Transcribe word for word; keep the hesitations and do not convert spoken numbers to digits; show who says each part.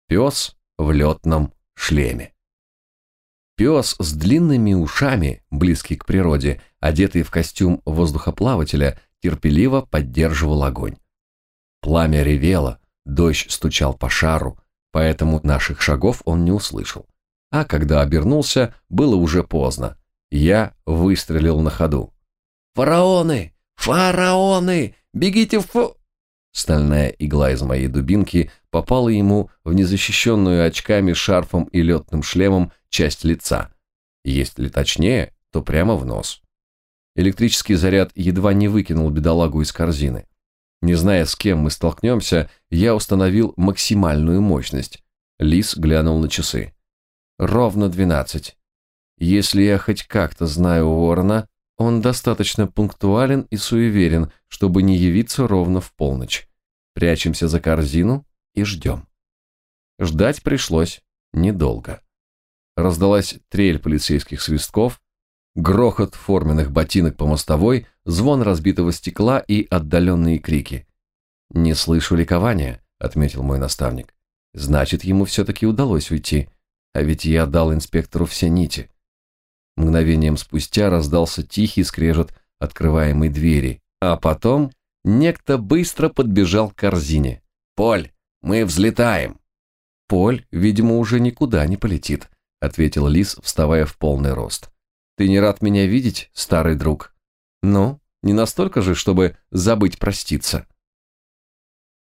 Speaker 1: Пес в летном шлеме. Пес с длинными ушами, близкий к природе, одетый в костюм воздухоплавателя, терпеливо поддерживал огонь. Пламя ревело, дождь стучал по шару, поэтому наших шагов он не услышал. А когда обернулся, было уже поздно. Я выстрелил на ходу. «Фараоны! Фараоны! Бегите в...» Стальная игла из моей дубинки попала ему в незащищенную очками, шарфом и летным шлемом часть лица. Если точнее, то прямо в нос. Электрический заряд едва не выкинул бедолагу из корзины. Не зная, с кем мы столкнемся, я установил максимальную мощность. Лис глянул на часы. Ровно двенадцать. Если я хоть как-то знаю Ворона, он достаточно пунктуален и суеверен, чтобы не явиться ровно в полночь. Прячемся за корзину и ждем. Ждать пришлось недолго. Раздалась трель полицейских свистков, грохот форменных ботинок по мостовой, звон разбитого стекла и отдаленные крики. «Не слышу ликования», — отметил мой наставник. «Значит, ему все-таки удалось уйти, а ведь я дал инспектору все нити». Мгновением спустя раздался тихий скрежет открываемой двери, а потом некто быстро подбежал к корзине. «Поль, мы взлетаем!» «Поль, видимо, уже никуда не полетит», — ответил Лис, вставая в полный рост. «Ты не рад меня видеть, старый друг? Ну, не настолько же, чтобы забыть проститься».